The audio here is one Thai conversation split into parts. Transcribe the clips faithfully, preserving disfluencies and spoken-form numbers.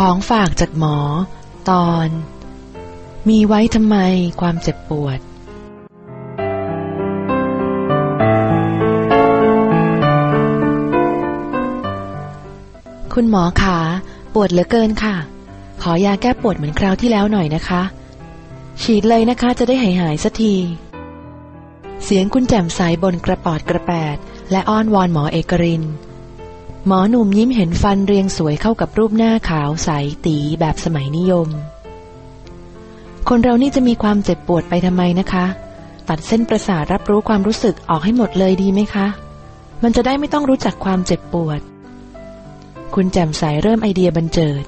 ของฝากจากหมอตอนมีไว้ทำไมความเจ็บปวดคุณหมอขาปวดเหลือเกินค่ะขอยาแก้ปวดเหมือนคราวที่แล้วหน่อยนะคะฉีดเลยนะคะจะได้หายหายสักทีเสียงคุณแจ่มใสบนกระปอดกระแปดและอ้อนวอนหมอเอกรินหมอหนุ่มยิ้มเห็นฟันเรียงสวยเข้ากับรูปหน้าขาวใสตีแบบสมัยนิยมคนเรานี่จะมีความเจ็บปวดไปทำไมนะคะตัดเส้นประสาทรับรู้ความรู้สึกออกให้หมดเลยดีไหมคะมันจะได้ไม่ต้องรู้จักความเจ็บปวดคุณแจ่มใสเริ่มไอเดียบันเจิด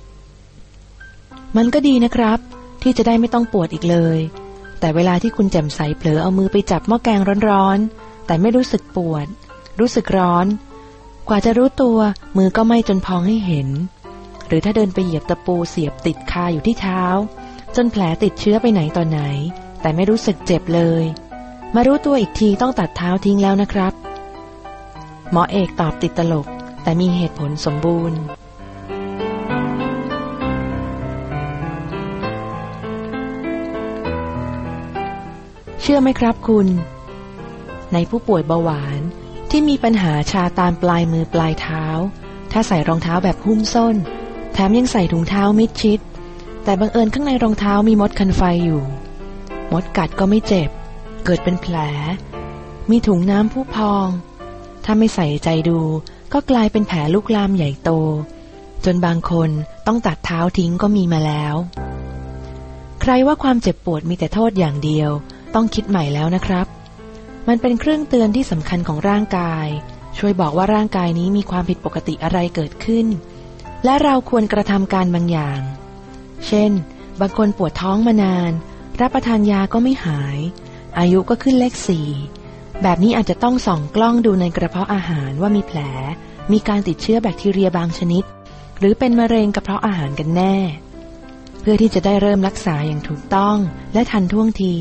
มันก็ดีนะครับที่จะได้ไม่ต้องปวดอีกเลยแต่เวลาที่คุณแจ่มใสเผลอเอามือไปจับหม้อแกงร้อนๆแต่ไม่รู้สึกปวดรู้สึกร้อนกว่าจะรู้ตัวมือก็ไหม้จนพองให้เห็นหรือถ้าเดินไปเหยียบตะปูเสียบติดคาอยู่ที่เท้าจนแผลติดเชื้อไปไหนต่อไหนแต่ไม่รู้สึกเจ็บเลยมารู้ตัวอีกทีต้องตัดเท้าทิ้งแล้วนะครับหมอเอกตอบติดตลกแต่มีเหตุผลสมบูรณ์เชื่อไหมครับคุณในผู้ป่วยเบาหวานที่มีปัญหาชาตามปลายมือปลายเท้าถ้าใส่รองเท้าแบบหุ้มส้นแถมยังใส่ถุงเท้ามิดชิดแต่บังเอิญข้างในรองเท้ามีมดคันไฟอยู่มดกัดก็ไม่เจ็บเกิดเป็นแผลมีถุงน้ำผู้พองถ้าไม่ใส่ใจดูก็กลายเป็นแผลลุกลามใหญ่โตจนบางคนต้องตัดเท้าทิ้งก็มีมาแล้วใครว่าความเจ็บปวดมีแต่โทษอย่างเดียวต้องคิดใหม่แล้วนะครับมันเป็นเครื่องเตือนที่สำคัญของร่างกายช่วยบอกว่าร่างกายนี้มีความผิดปกติอะไรเกิดขึ้นและเราควรกระทำการบางอย่างเช่นบางคนปวดท้องมานานรับประทานยาก็ไม่หายอายุก็ขึ้นเลขสี่แบบนี้อาจจะต้องส่องกล้องดูในกระเพาะอาหารว่ามีแผลมีการติดเชื้อแบคทีเรียบางชนิดหรือเป็นมะเร็งกระเพาะอาหารกันแน่เพื่อที่จะได้เริ่มรักษาอย่างถูกต้องและทันท่วงที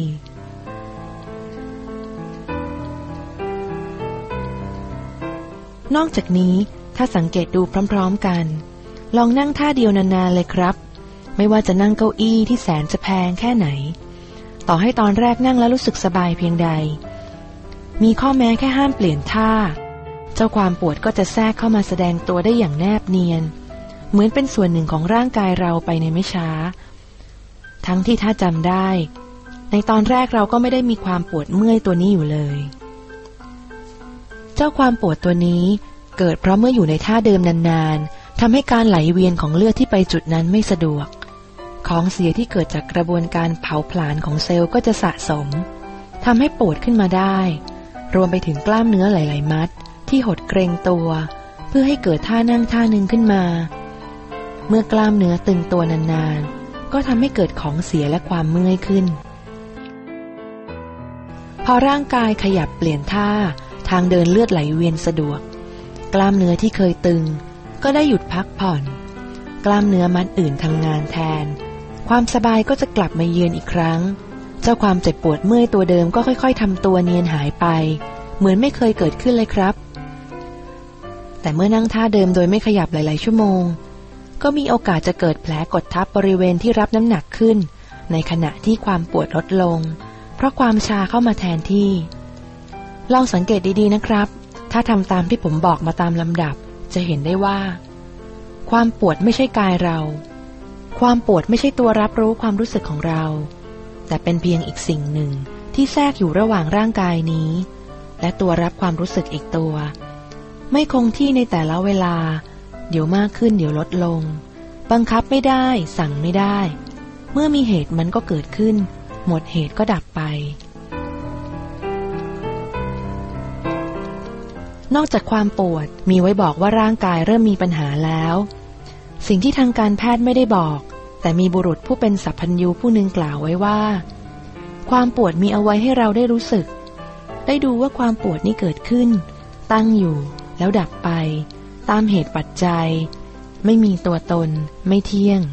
นอกจากนี้ถ้าสังเกตดูพร้อมๆกันลองนั่งท่าเดียวนานๆเลยครับไม่ว่าจะนั่งเก้าอี้ที่แสนจะแพงแค่ไหนต่อให้ตอนแรกนั่งแล้วรู้สึกสบายเพียงใดมีข้อแม้แค่ห้ามเปลี่ยนท่าเจ้าความปวดก็จะแทรกเข้ามาแสดงตัวได้อย่างแนบเนียนเหมือนเป็นส่วนหนึ่งของร่างกายเราไปในไม่ช้าทั้งที่ถ้าจำได้ในตอนแรกเราก็ไม่ได้มีความปวดเมื่อยตัวนี้อยู่เลยเจ้าความปวดตัวนี้เกิดเพราะเมื่ออยู่ในท่าเดิมนานๆทำให้การไหลเวียนของเลือดที่ไปจุดนั้นไม่สะดวกของเสียที่เกิดจากกระบวนการเผาผลาญของเซลล์ก็จะสะสมทำให้ปวดขึ้นมาได้รวมไปถึงกล้ามเนื้อหลายๆมัดที่หดเกร็งตัวเพื่อให้เกิดท่านั่งท่านึงขึ้นมาเมื่อกล้ามเนื้อตึงตัวนานๆก็ทำให้เกิดของเสียและความเมื่อยขึ้นพอร่างกายขยับเปลี่ยนท่าทางเดินเลือดไหลเวียนสะดวกกล้ามเนื้อที่เคยตึงก็ได้หยุดพักผ่อนกล้ามเนื้อมัดอื่นทำงานแทนความสบายก็จะกลับมาเยือนอีกครั้งเจ้าความเจ็บปวดเมื่อยตัวเดิมก็ค่อยๆทำตัวเนียนหายไปเหมือนไม่เคยเกิดขึ้นเลยครับแต่เมื่อนั่งท่าเดิมโดยไม่ขยับหลายๆชั่วโมงก็มีโอกาสจะเกิดแผลกดทับบริเวณที่รับน้ำหนักขึ้นในขณะที่ความปวดลดลงเพราะความชาเข้ามาแทนที่ลองสังเกตดีๆนะครับถ้าทำตามที่ผมบอกมาตามลำดับจะเห็นได้ว่าความปวดไม่ใช่กายเราความปวดไม่ใช่ตัวรับรู้ความรู้สึกของเราแต่เป็นเพียงอีกสิ่งหนึ่งที่แทรกอยู่ระหว่างร่างกายนี้และตัวรับความรู้สึกอีกตัวไม่คงที่ในแต่ละเวลาเดี๋ยวมากขึ้นเดี๋ยวลดลงบังคับไม่ได้สั่งไม่ได้เมื่อมีเหตุมันก็เกิดขึ้นหมดเหตุก็ดับไปนอกจากความปวดมีไว้บอกว่าร่างกายเริ่มมีปัญหาแล้วสิ่งที่ทางการแพทย์ไม่ได้บอกแต่มีบุรุษผู้เป็นสัพพัญญูผู้หนึ่งกล่าวไว้ว่าความปวดมีเอาไว้ให้เราได้รู้สึกได้ดูว่าความปวดนี้เกิดขึ้นตั้งอยู่แล้วดับไปตามเหตุปัจจัยไม่มีตัวตนไม่เที่ยง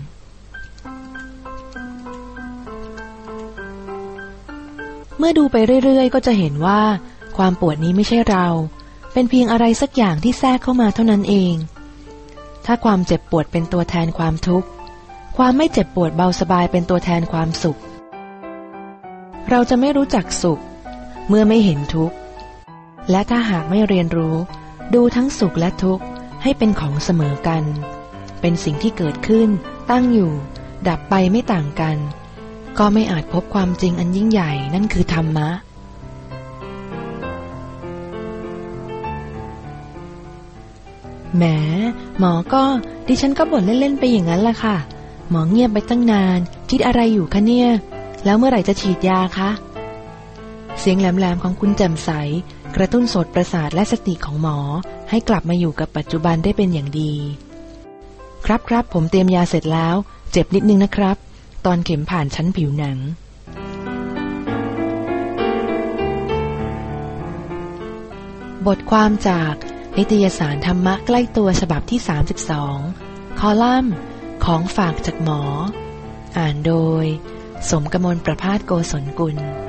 เมื่อดูไปเรื่อยๆก็จะเห็นว่าความปวดนี้ไม่ใช่เราเป็นเพียงอะไรสักอย่างที่แทรกเข้ามาเท่านั้นเองถ้าความเจ็บปวดเป็นตัวแทนความทุกข์ความไม่เจ็บปวดเบาสบายเป็นตัวแทนความสุขเราจะไม่รู้จักสุขเมื่อไม่เห็นทุกข์และถ้าหากไม่เรียนรู้ดูทั้งสุขและทุกข์ให้เป็นของเสมอกันเป็นสิ่งที่เกิดขึ้นตั้งอยู่ดับไปไม่ต่างกันก็ไม่อาจพบความจริงอันยิ่งใหญ่นั่นคือธรรมะแหมหมอก็ดิฉันก็บ่นเล่นๆไปอย่างนั้นแหละค่ะหมอเงียบไปตั้งนานคิดอะไรอยู่คะเนี่ยแล้วเมื่อไหร่จะฉีดยาคะเสียงแหลมๆของคุณแจ่มใสกระตุ้นโสตประสาทและสติของหมอให้กลับมาอยู่กับปัจจุบันได้เป็นอย่างดีครับครับผมเตรียมยาเสร็จแล้วเจ็บนิดนึงนะครับตอนเข็มผ่านชั้นผิวหนังบทความจากนิตยสารธรรมะใกล้ตัวฉบับที่สามสิบสองคอลัมน์ของฝากจากหมออ่านโดยสมกมลประภาสโกศลกุล